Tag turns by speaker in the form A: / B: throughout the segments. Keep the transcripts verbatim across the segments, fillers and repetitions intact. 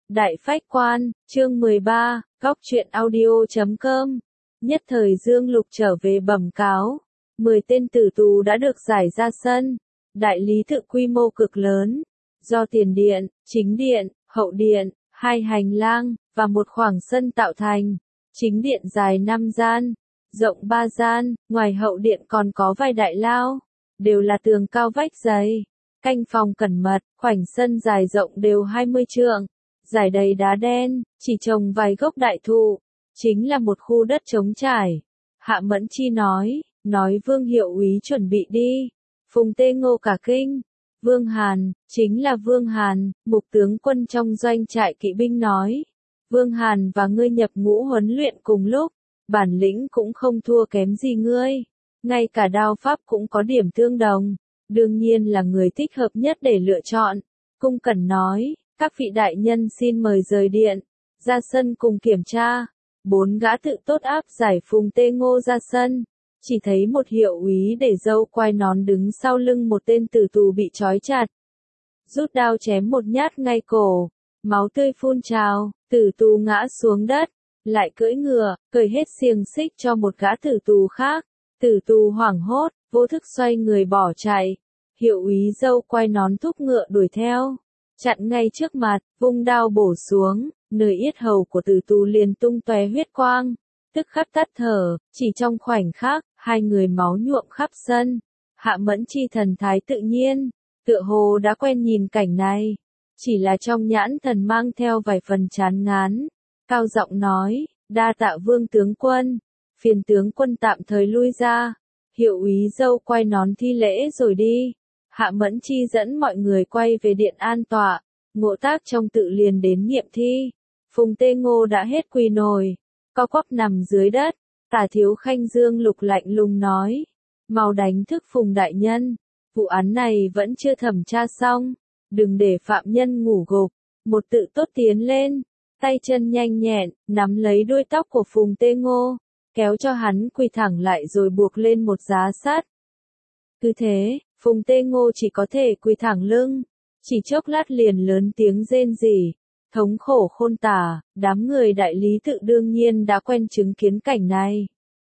A: Đại Phách Quan, chương mười ba, góc truyện audio chấm com. Nhất thời Dương Lục trở về bẩm cáo. mười tên tử tù đã được giải ra sân. Đại lý tự quy mô cực lớn. Do tiền điện, chính điện, hậu điện, hai hành lang, và một khoảng sân tạo thành. Chính điện dài năm gian, rộng ba gian, ngoài hậu điện còn có vài đại lao. Đều là tường cao vách dày. Canh phòng cẩn mật, khoảnh sân dài rộng đều hai mươi trượng. Giải đầy đá đen, chỉ trồng vài gốc đại thụ, chính là một khu đất trống trải. Hạ Mẫn Chi nói, nói Vương Hiệu úy chuẩn bị đi. Phùng Tê Ngô cả kinh. Vương Hàn, chính là Vương Hàn, mục tướng quân trong doanh trại kỵ binh nói. Vương Hàn và ngươi nhập ngũ huấn luyện cùng lúc, bản lĩnh cũng không thua kém gì ngươi. Ngay cả đao pháp cũng có điểm tương đồng, đương nhiên là người thích hợp nhất để lựa chọn. Cung Cẩn nói. Các vị đại nhân xin mời rời điện, ra sân cùng kiểm tra. Bốn gã tự tốt áp giải Phùng Tê Ngô ra sân. Chỉ thấy một hiệu úy để râu quai nón đứng sau lưng một tên tử tù bị trói chặt. Rút đao chém một nhát ngay cổ, máu tươi phun trào, tử tù ngã xuống đất, lại cưỡi ngựa, cởi hết xiềng xích cho một gã tử tù khác. Tử tù hoảng hốt, vô thức xoay người bỏ chạy. Hiệu úy râu quai nón thúc ngựa đuổi theo. Chặn ngay trước mặt, vung đao bổ xuống, nơi yết hầu của tử tù liền tung tóe huyết quang, tức khắc tắt thở, chỉ trong khoảnh khắc, hai người máu nhuộm khắp sân. Hạ Mẫn Chi thần thái tự nhiên, tựa hồ đã quen nhìn cảnh này, chỉ là trong nhãn thần mang theo vài phần chán ngán, cao giọng nói, đa tạ Vương tướng quân, phiền tướng quân tạm thời lui ra. Hiệu úy râu quai nón thi lễ rồi đi. Hạ Mẫn Chi dẫn mọi người quay về điện an tọa, Ngộ Tác trong tự liền đến nghiệm thi. Phùng Tê Ngô đã hết quỳ nồi, co quắp nằm dưới đất. Tả Thiếu Khanh Dương Lục lạnh lùng nói, mau đánh thức Phùng đại nhân, vụ án này vẫn chưa thẩm tra xong, đừng để phạm nhân ngủ gục. Một tự tốt tiến lên, tay chân nhanh nhẹn, nắm lấy đuôi tóc của Phùng Tê Ngô, kéo cho hắn quỳ thẳng lại rồi buộc lên một giá sắt. Cứ thế, Phùng Tê Ngô chỉ có thể quỳ thẳng lưng, chỉ chốc lát liền lớn tiếng rên rỉ, thống khổ khôn tả. Đám người đại lý tự đương nhiên đã quen chứng kiến cảnh này.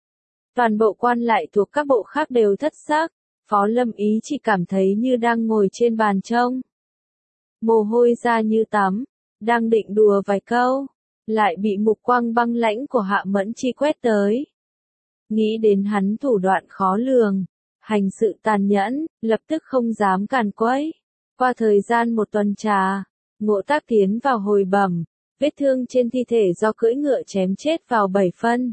A: Toàn bộ quan lại thuộc các bộ khác đều thất sắc, Phó Lâm Ý chỉ cảm thấy như đang ngồi trên bàn trông. Mồ hôi ra như tắm, đang định đùa vài câu, lại bị mục quang băng lãnh của Hạ Mẫn Chi quét tới. Nghĩ đến hắn thủ đoạn khó lường, hành sự tàn nhẫn, lập tức không dám càn quấy. Qua thời gian một tuần trà, Ngộ Tác tiến vào hồi bẩm, vết thương trên thi thể do cưỡi ngựa chém chết vào bảy phân.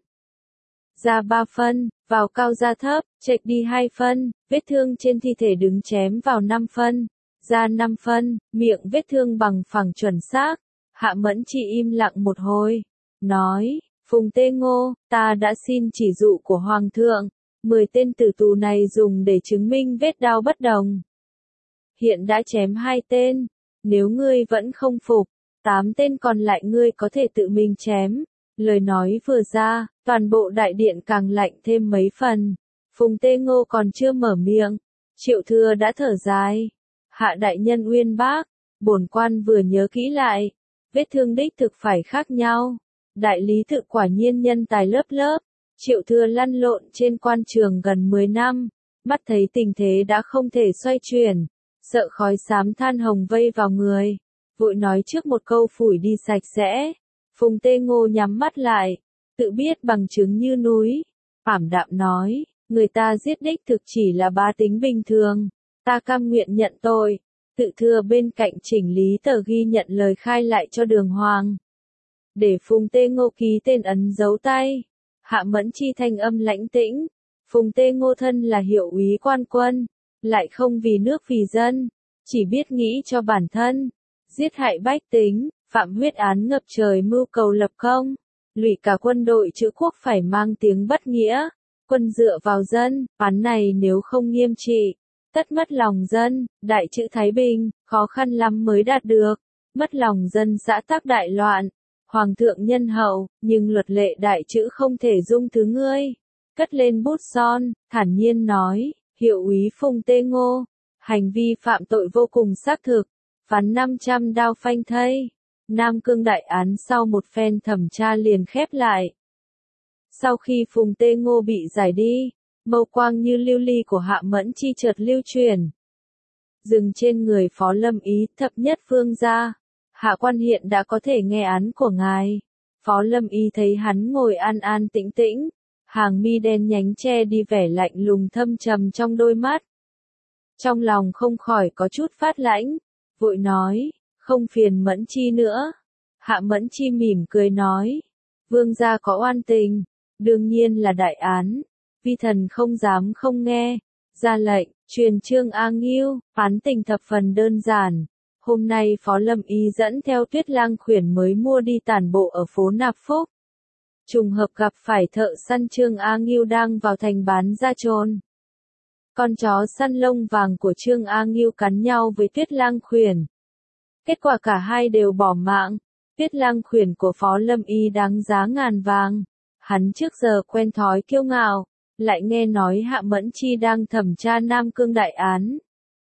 A: Ra ba phân, vào cao ra thấp, chệch đi hai phân, vết thương trên thi thể đứng chém vào năm phân, ra năm phân, miệng vết thương bằng phẳng chuẩn xác. Hạ Mẫn Chi im lặng một hồi, nói, Phùng Tê Ngô, ta đã xin chỉ dụ của Hoàng thượng. Mười tên tử tù này dùng để chứng minh vết đao bất đồng. Hiện đã chém hai tên, nếu ngươi vẫn không phục, tám tên còn lại ngươi có thể tự mình chém. Lời nói vừa ra, toàn bộ đại điện càng lạnh thêm mấy phần. Phùng Tê Ngô còn chưa mở miệng, Triệu Thừa đã thở dài. Hạ đại nhân uyên bác, bổn quan vừa nhớ kỹ lại, vết thương đích thực phải khác nhau. Đại lý tự quả nhiên nhân tài lớp lớp. Triệu Thừa lăn lộn trên quan trường gần mười năm, mắt thấy tình thế đã không thể xoay chuyển, sợ khói xám than hồng vây vào người, vội nói trước một câu phủi đi sạch sẽ. Phùng Tê Ngô nhắm mắt lại, tự biết bằng chứng như núi, ảm đạm nói, người ta giết đích thực chỉ là bá tính bình thường, ta cam nguyện nhận tội. Tự Thừa bên cạnh chỉnh lý tờ ghi nhận lời khai lại cho Đường Hoàng, để Phùng Tê Ngô ký tên ấn dấu tay. Hạ Mẫn Chi thanh âm lãnh tĩnh, Phùng Tê Ngô thân là hiệu úy quan quân, lại không vì nước vì dân, chỉ biết nghĩ cho bản thân, giết hại bách tính, phạm huyết án ngập trời mưu cầu lập công, lụy cả quân đội chữ quốc phải mang tiếng bất nghĩa. Quân dựa vào dân, án này nếu không nghiêm trị, tất mất lòng dân. Đại chữ Thái Bình, khó khăn lắm mới đạt được, mất lòng dân xã tắc đại loạn. Hoàng thượng nhân hậu, nhưng luật lệ đại chữ không thể dung thứ ngươi. Cất lên bút son, thản nhiên nói, hiệu úy Phùng Tê Ngô, hành vi phạm tội vô cùng xác thực, phán năm trăm đao phanh thây. Nam Cương đại án sau một phen thẩm tra liền khép lại. Sau khi Phùng Tê Ngô bị giải đi, mâu quang như lưu ly của Hạ Mẫn Chi chợt lưu truyền. Dừng trên người Phó Lâm Ý, thập nhất vương gia. Hạ quan hiện đã có thể nghe án của ngài. Phó Lâm Ý thấy hắn ngồi an an tĩnh tĩnh, hàng mi đen nhánh che đi vẻ lạnh lùng thâm trầm trong đôi mắt. Trong lòng không khỏi có chút phát lãnh, vội nói, không phiền Mẫn Chi nữa. Hạ Mẫn Chi mỉm cười nói, vương gia có oan tình, đương nhiên là đại án, vi thần không dám không nghe. Ra lệnh, truyền Trương A Ngưu, án tình thập phần đơn giản. Hôm nay Phó Lâm Ý dẫn theo Tuyết Lang Khuyển mới mua đi tản bộ ở phố Nạp Phúc. Trùng hợp gặp phải thợ săn Trương A Ngưu đang vào thành bán da trồn. Con chó săn lông vàng của Trương A Ngưu cắn nhau với Tuyết Lang Khuyển. Kết quả cả hai đều bỏ mạng. Tuyết Lang Khuyển của Phó Lâm Ý đáng giá ngàn vàng. Hắn trước giờ quen thói kiêu ngạo, lại nghe nói Hạ Mẫn Chi đang thẩm tra Nam Cương đại án.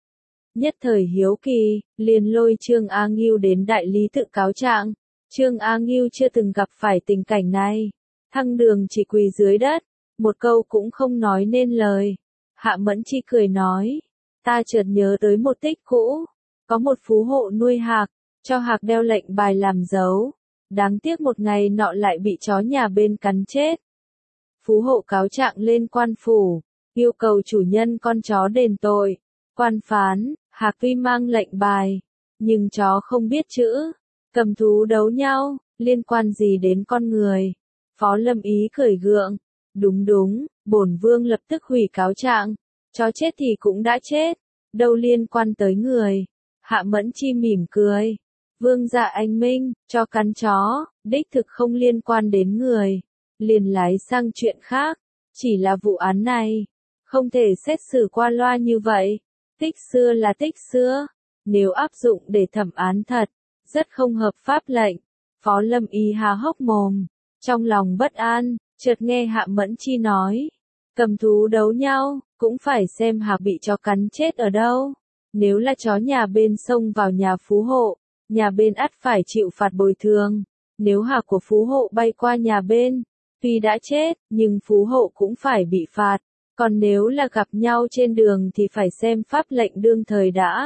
A: Nhất thời hiếu kỳ, liền lôi Trương A Ngưu đến đại lý tự cáo trạng. Trương A Ngưu chưa từng gặp phải tình cảnh này. Thăng đường chỉ quỳ dưới đất, một câu cũng không nói nên lời. Hạ Mẫn Chi cười nói, ta chợt nhớ tới một tích cũ. Có một phú hộ nuôi hạc, cho hạc đeo lệnh bài làm dấu. Đáng tiếc một ngày nọ lại bị chó nhà bên cắn chết. Phú hộ cáo trạng lên quan phủ, yêu cầu chủ nhân con chó đền tội. Quan phán, hạc tuy mang lệnh bài, nhưng chó không biết chữ, cầm thú đấu nhau, liên quan gì đến con người. Phó Lâm Ý cười gượng, đúng đúng, bổn vương lập tức hủy cáo trạng, chó chết thì cũng đã chết, đâu liên quan tới người. Hạ Mẫn Chi mỉm cười, vương dạ anh minh, cho cắn chó, đích thực không liên quan đến người. Liền lái sang chuyện khác, chỉ là vụ án này, không thể xét xử qua loa như vậy. Tích xưa là tích xưa, nếu áp dụng để thẩm án thật, rất không hợp pháp lệnh. Phó Lâm Ý há hốc mồm, trong lòng bất an, chợt nghe Hạ Mẫn Chi nói, cầm thú đấu nhau, cũng phải xem hạc bị chó cắn chết ở đâu. Nếu là chó nhà bên xông vào nhà phú hộ, nhà bên ắt phải chịu phạt bồi thường. Nếu hạc của phú hộ bay qua nhà bên, tuy đã chết, nhưng phú hộ cũng phải bị phạt. Còn nếu là gặp nhau trên đường thì phải xem pháp lệnh đương thời đã.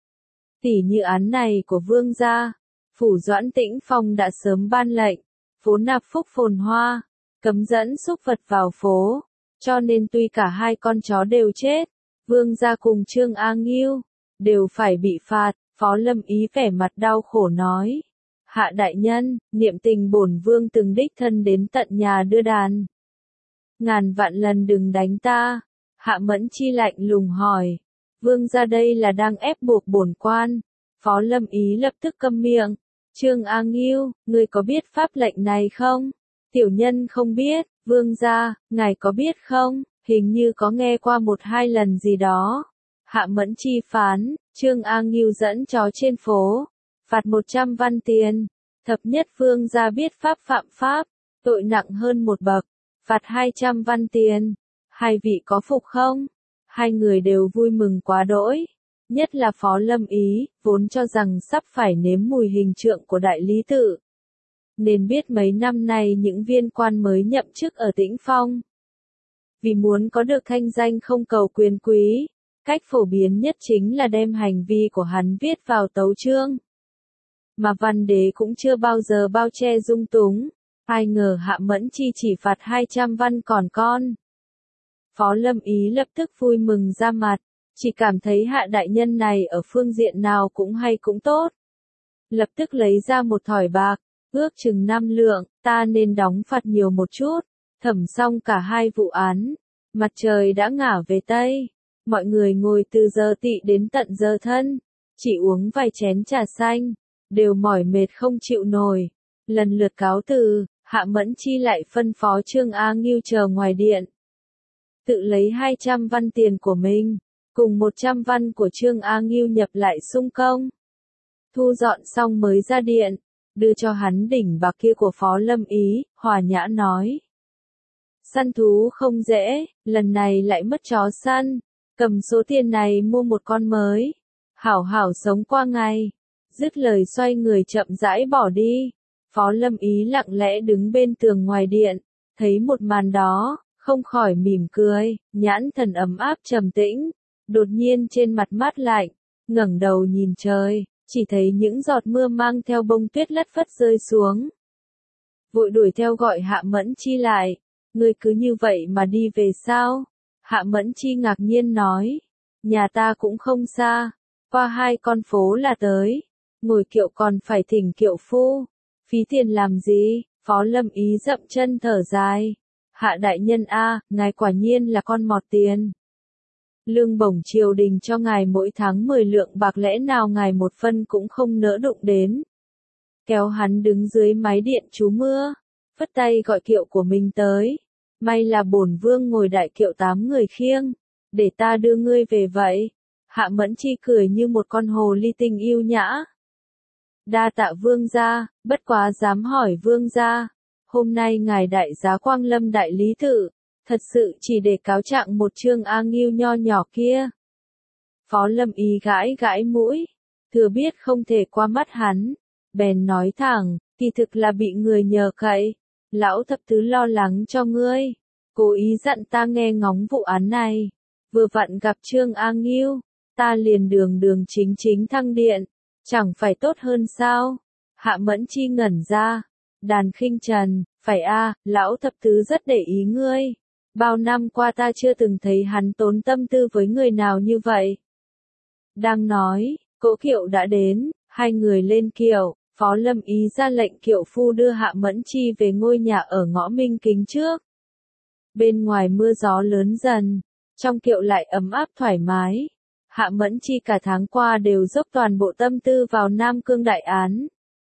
A: Tỉ như án này của vương gia, phủ Doãn Tĩnh Phong đã sớm ban lệnh, phố Nạp Phúc phồn hoa, cấm dẫn súc vật vào phố, cho nên tuy cả hai con chó đều chết, vương gia cùng Trương A Ngưu đều phải bị phạt. Phó Lâm Ý vẻ mặt đau khổ nói, Hạ đại nhân, niệm tình bổn vương từng đích thân đến tận nhà đưa đàn. Ngàn vạn lần đừng đánh ta. Hạ Mẫn Chi lạnh lùng hỏi, vương gia đây là đang ép buộc bổn quan. Phó Lâm Ý lập tức câm miệng. Trương A Ngưu, ngươi có biết pháp lệnh này không? Tiểu nhân không biết. Vương gia, ngài có biết không? Hình như có nghe qua một hai lần gì đó. Hạ Mẫn Chi phán, Trương A Ngưu dẫn chó trên phố, phạt một trăm văn tiền. Thập nhất vương gia biết pháp phạm pháp, tội nặng hơn một bậc, phạt hai trăm văn tiền. Hai vị có phục không? Hai người đều vui mừng quá đỗi. Nhất là Phó Lâm Ý, vốn cho rằng sắp phải nếm mùi hình trượng của đại lý tự. Nên biết mấy năm nay những viên quan mới nhậm chức ở Tĩnh Phong. Vì muốn có được thanh danh không cầu quyền quý, cách phổ biến nhất chính là đem hành vi của hắn viết vào tấu chương. Mà văn đế cũng chưa bao giờ bao che dung túng, ai ngờ Hạ Mẫn Chi chỉ phạt hai trăm văn còn con. Phó Lâm Ý lập tức vui mừng ra mặt, chỉ cảm thấy Hạ đại nhân này ở phương diện nào cũng hay cũng tốt. Lập tức lấy ra một thỏi bạc, ước chừng năm lượng, ta nên đóng phạt nhiều một chút. Thẩm xong cả hai vụ án, mặt trời đã ngả về Tây. Mọi người ngồi từ giờ tỵ đến tận giờ thân, chỉ uống vài chén trà xanh, đều mỏi mệt không chịu nổi. Lần lượt cáo từ, Hạ Mẫn Chi lại phân phó Trương A Ngưu chờ ngoài điện. Tự lấy hai trăm văn tiền của mình, cùng một trăm văn của Trương A Ngưu nhập lại sung công. Thu dọn xong mới ra điện, đưa cho hắn đỉnh bạc kia của Phó Lâm Ý, hòa nhã nói. Săn thú không dễ, lần này lại mất chó săn, cầm số tiền này mua một con mới, hảo hảo sống qua ngày. Dứt lời xoay người chậm rãi bỏ đi. Phó Lâm Ý lặng lẽ đứng bên tường ngoài điện, thấy một màn đó, không khỏi mỉm cười, nhãn thần ấm áp trầm tĩnh. Đột nhiên trên mặt mát lạnh, ngẩng đầu nhìn trời, chỉ thấy những giọt mưa mang theo bông tuyết lất phất rơi xuống. Vội đuổi theo gọi Hạ Mẫn Chi lại, ngươi cứ như vậy mà đi về sao? Hạ Mẫn Chi ngạc nhiên nói, nhà ta cũng không xa, qua hai con phố là tới, ngồi kiệu còn phải thỉnh kiệu phu, phí tiền làm gì? Phó Lâm Ý dậm chân thở dài, Hạ đại nhân a, ngài quả nhiên là con mọt tiền. Lương bổng triều đình cho ngài mỗi tháng mười lượng bạc, lẽ nào ngài một phân cũng không nỡ đụng đến. Kéo hắn đứng dưới mái điện trú mưa, phất tay gọi kiệu của mình tới. May là bổn vương ngồi đại kiệu tám người khiêng, để ta đưa ngươi về vậy. Hạ Mẫn Chi cười như một con hồ ly tinh yêu nhã. Đa tạ vương gia, bất quá dám hỏi vương gia, hôm nay ngài đại giá Quang Lâm đại lý tự, thật sự chỉ để cáo trạng một Trương A Ngưu nho nhỏ kia. Phó Lâm Ý gãi gãi mũi, thừa biết không thể qua mắt hắn, bèn nói thẳng, kỳ thực là bị người nhờ cậy, lão thập tứ lo lắng cho ngươi, cố ý dặn ta nghe ngóng vụ án này, vừa vặn gặp Trương A Ngưu, ta liền đường đường chính chính thăng điện, chẳng phải tốt hơn sao? Hạ Mẫn Chi ngẩn ra, Đàn Khinh Trần, phải a, lão thập tứ rất để ý ngươi. Bao năm qua ta chưa từng thấy hắn tốn tâm tư với người nào như vậy. Đang nói, cỗ kiệu đã đến, hai người lên kiệu, Phó Lâm Ý ra lệnh kiệu phu đưa Hạ Mẫn Chi về ngôi nhà ở ngõ Minh Kính trước. Bên ngoài mưa gió lớn dần, trong kiệu lại ấm áp thoải mái. Hạ Mẫn Chi cả tháng qua đều dốc toàn bộ tâm tư vào Nam Cương đại án.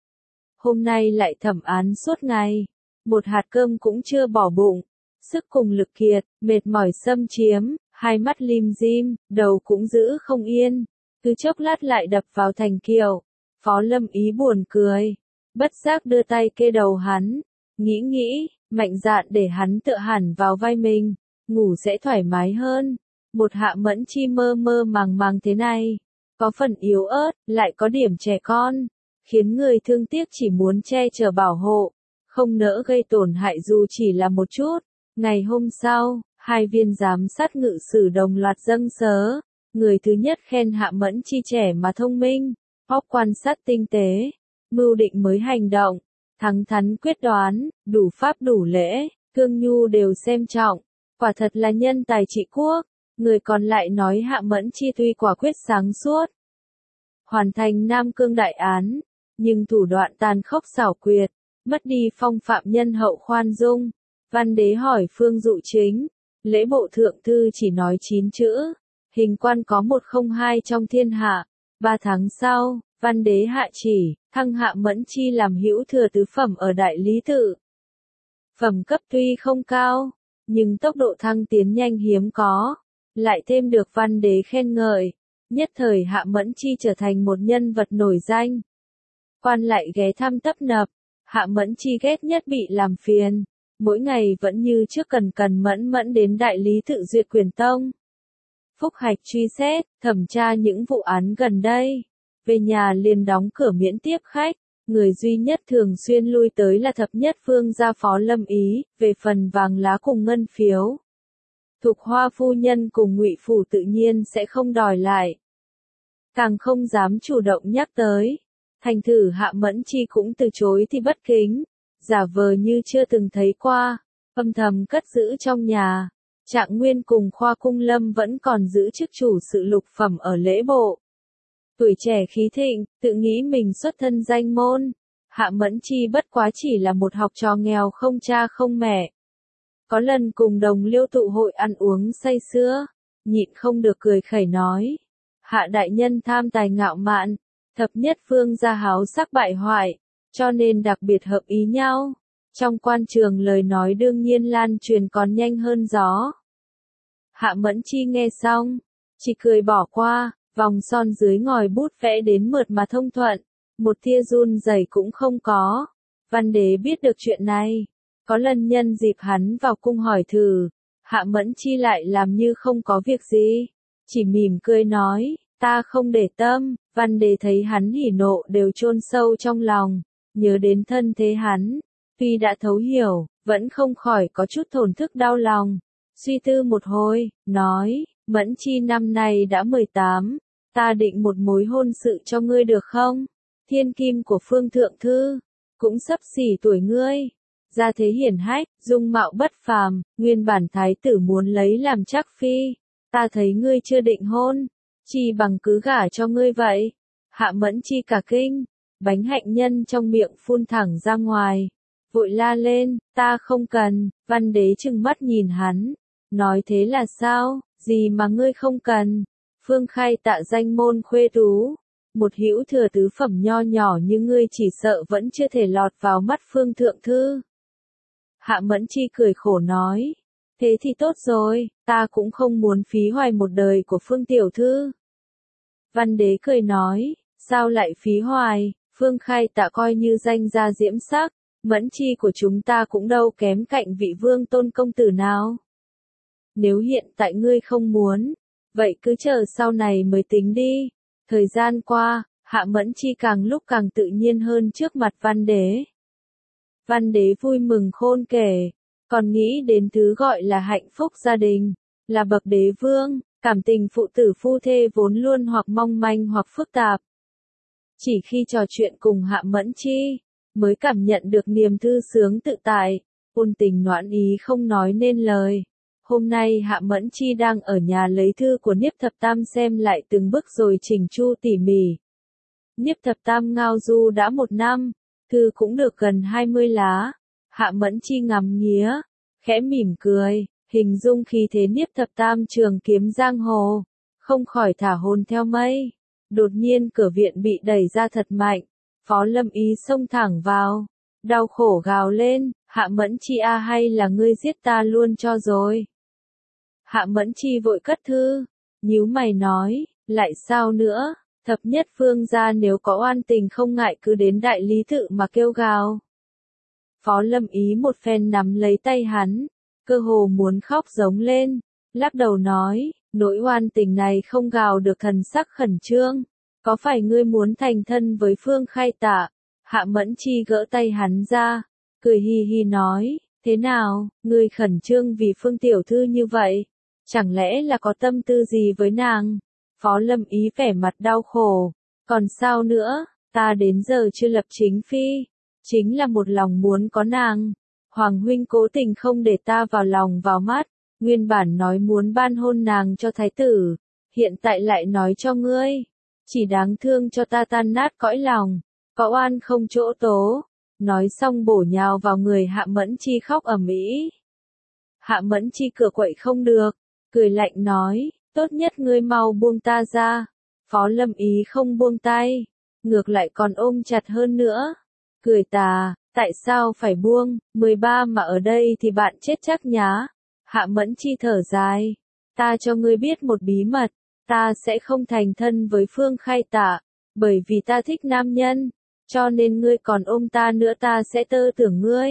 A: Hôm nay lại thẩm án suốt ngày, một hạt cơm cũng chưa bỏ bụng, sức cùng lực kiệt, mệt mỏi xâm chiếm, hai mắt lim dim, đầu cũng giữ không yên, cứ chốc lát lại đập vào thành kiệu. Phó Lâm Ý buồn cười, bất giác đưa tay kê đầu hắn, nghĩ nghĩ, mạnh dạn để hắn tựa hẳn vào vai mình, ngủ sẽ thoải mái hơn. Một Hạ Mẫn Chi mơ mơ màng màng thế này, có phần yếu ớt, lại có điểm trẻ con, khiến người thương tiếc chỉ muốn che chở bảo hộ, không nỡ gây tổn hại dù chỉ là một chút. Ngày hôm sau, hai viên giám sát ngự sử đồng loạt dâng sớ, người thứ nhất khen Hạ Mẫn Chi trẻ mà thông minh, óc quan sát tinh tế, mưu định mới hành động, thẳng thắn quyết đoán, đủ pháp đủ lễ, cương nhu đều xem trọng, quả thật là nhân tài trị quốc. Người còn lại nói Hạ Mẫn Chi tuy quả quyết sáng suốt, hoàn thành Nam Cương đại án, nhưng thủ đoạn tàn khốc xảo quyệt, mất đi phong phạm nhân hậu khoan dung. Văn đế hỏi Phương Dụ Chính, lễ bộ thượng thư chỉ nói chín chữ, hình quan có một không hai trong thiên hạ. Ba tháng sau, văn đế hạ chỉ, thăng Hạ Mẫn Chi làm hữu thừa tứ phẩm ở đại lý tự. Phẩm cấp tuy không cao, nhưng tốc độ thăng tiến nhanh hiếm có. Lại thêm được văn đế khen ngợi, nhất thời Hạ Mẫn Chi trở thành một nhân vật nổi danh. Quan lại ghé thăm tấp nập, Hạ Mẫn Chi ghét nhất bị làm phiền, mỗi ngày vẫn như trước cần cần mẫn mẫn đến đại lý tự duyệt quyền tông. Phúc hạch truy xét, thẩm tra những vụ án gần đây, về nhà liền đóng cửa miễn tiếp khách, người duy nhất thường xuyên lui tới là thập nhất phương gia Phó Lâm Ý, về phần vàng lá cùng ngân phiếu. Thục Hoa phu nhân cùng Ngụy phủ tự nhiên sẽ không đòi lại, càng không dám chủ động nhắc tới. Thành thử Hạ Mẫn Chi cũng từ chối thì bất kính, giả vờ như chưa từng thấy qua, âm thầm cất giữ trong nhà. Trạng Nguyên cùng Khoa Cung Lâm vẫn còn giữ chức chủ sự lục phẩm ở lễ bộ. Tuổi trẻ khí thịnh, tự nghĩ mình xuất thân danh môn. Hạ Mẫn Chi bất quá chỉ là một học trò nghèo không cha không mẹ. Có lần cùng đồng liêu tụ hội ăn uống say sưa, nhịn không được cười khẩy nói. Hạ đại nhân tham tài ngạo mạn, thập nhất phương gia háo sắc bại hoại, cho nên đặc biệt hợp ý nhau. Trong quan trường lời nói đương nhiên lan truyền còn nhanh hơn gió. Hạ Mẫn Chi nghe xong, chỉ cười bỏ qua, vòng son dưới ngòi bút vẽ đến mượt mà thông thuận, một tia run rẩy cũng không có. Văn đế biết được chuyện này, có lần nhân dịp hắn vào cung hỏi thử, Hạ Mẫn Chi lại làm như không có việc gì, chỉ mỉm cười nói, ta không để tâm. Văn Đế thấy hắn hỉ nộ đều chôn sâu trong lòng, nhớ đến thân thế hắn, tuy đã thấu hiểu, vẫn không khỏi có chút thổn thức đau lòng. Suy tư một hồi, nói, Mẫn Chi năm nay đã mười tám, ta định một mối hôn sự cho ngươi được không? Thiên kim của Phương Thượng Thư, cũng xấp xỉ tuổi ngươi, gia thế hiển hách, dung mạo bất phàm, nguyên bản thái tử muốn lấy làm chắc phi, ta thấy ngươi chưa định hôn, chi bằng cứ gả cho ngươi vậy. Hạ Mẫn Chi cả kinh, bánh hạnh nhân trong miệng phun thẳng ra ngoài, vội la lên, ta không cần. Văn Đế trừng mắt nhìn hắn, nói thế là sao, gì mà ngươi không cần? Phương Khai Tạ danh môn khuê tú, một hữu thừa tứ phẩm nho nhỏ như ngươi chỉ sợ vẫn chưa thể lọt vào mắt Phương Thượng Thư. Hạ Mẫn Chi cười khổ nói, thế thì tốt rồi, ta cũng không muốn phí hoài một đời của Phương Tiểu Thư. Văn Đế cười nói, sao lại phí hoài, Phương Khai Tạ coi như danh gia diễm sắc, Mẫn Chi của chúng ta cũng đâu kém cạnh vị vương tôn công tử nào. Nếu hiện tại ngươi không muốn, vậy cứ chờ sau này mới tính đi. Thời gian qua, Hạ Mẫn Chi càng lúc càng tự nhiên hơn trước mặt Văn Đế. Văn Đế vui mừng khôn kể, còn nghĩ đến thứ gọi là hạnh phúc gia đình, là bậc đế vương, cảm tình phụ tử phu thê vốn luôn hoặc mong manh hoặc phức tạp. Chỉ khi trò chuyện cùng Hạ Mẫn Chi, mới cảm nhận được niềm thư sướng tự tại, ôn tình noãn ý không nói nên lời. Hôm nay Hạ Mẫn Chi đang ở nhà lấy thư của Niếp Thập Tam xem lại từng bước rồi chỉnh chu tỉ mỉ. Niếp Thập Tam ngao du đã một năm, thư cũng được gần hai mươi lá. Hạ Mẫn Chi ngắm nghía, khẽ mỉm cười, hình dung khí thế Niếp Thập Tam trường kiếm giang hồ, không khỏi thả hồn theo mây. Đột nhiên cửa viện bị đẩy ra thật mạnh, Phó Lâm Ý xông thẳng vào, đau khổ gào lên, Hạ Mẫn Chi a hay là ngươi giết ta luôn cho rồi. Hạ Mẫn Chi vội cất thư, nhíu mày nói, lại sao nữa, thập nhất phương gia nếu có oan tình không ngại cứ đến đại lý tự mà kêu gào. Phó Lâm Ý một phen nắm lấy tay hắn, cơ hồ muốn khóc giống lên, lắc đầu nói, nỗi oan tình này không gào được thần sắc khẩn trương, có phải ngươi muốn thành thân với Phương Khai Tạ? Hạ Mẫn Chi gỡ tay hắn ra, cười hi hi nói, thế nào, ngươi khẩn trương vì Phương Tiểu Thư như vậy? Chẳng lẽ là có tâm tư gì với nàng? Phó Lâm Ý vẻ mặt đau khổ. Còn sao nữa, ta đến giờ chưa lập chính phi. Chính là một lòng muốn có nàng. Hoàng huynh cố tình không để ta vào lòng vào mắt. Nguyên bản nói muốn ban hôn nàng cho thái tử. Hiện tại lại nói cho ngươi. Chỉ đáng thương cho ta tan nát cõi lòng. Có oan không chỗ tố. Nói xong bổ nhào vào người Hạ Mẫn Chi khóc ầm ĩ. Hạ Mẫn Chi cửa quậy không được. Cười lạnh nói, tốt nhất ngươi mau buông ta ra. Phó Lâm Ý không buông tay, ngược lại còn ôm chặt hơn nữa. Cười tà, tại sao phải buông, mười ba mà ở đây thì bạn chết chắc nhá. Hạ Mẫn Chi thở dài, ta cho ngươi biết một bí mật, ta sẽ không thành thân với Phương Khai Tạ, bởi vì ta thích nam nhân, cho nên ngươi còn ôm ta nữa ta sẽ tơ tưởng ngươi.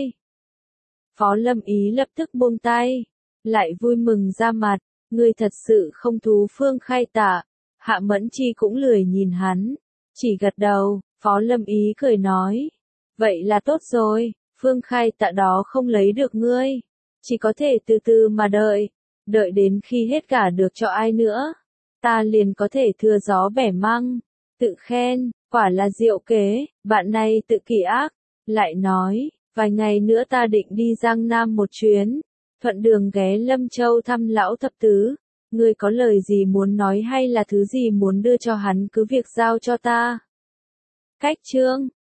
A: Phó Lâm Ý lập tức buông tay, lại vui mừng ra mặt. Ngươi thật sự không thú Phương Khai Tạ. Hạ Mẫn Chi cũng lười nhìn hắn, chỉ gật đầu. Phó Lâm Ý cười nói, vậy là tốt rồi, Phương Khai Tạ đó không lấy được ngươi, chỉ có thể từ từ mà đợi, đợi đến khi hết cả được cho ai nữa, ta liền có thể thừa gió bẻ măng. Tự khen, quả là diệu kế, bạn này tự kỷ ác. Lại nói, vài ngày nữa ta định đi Giang Nam một chuyến. Thuận đường ghé Lâm Châu thăm lão thập tứ, ngươi có lời gì muốn nói hay là thứ gì muốn đưa cho hắn cứ việc giao cho ta. Cách chương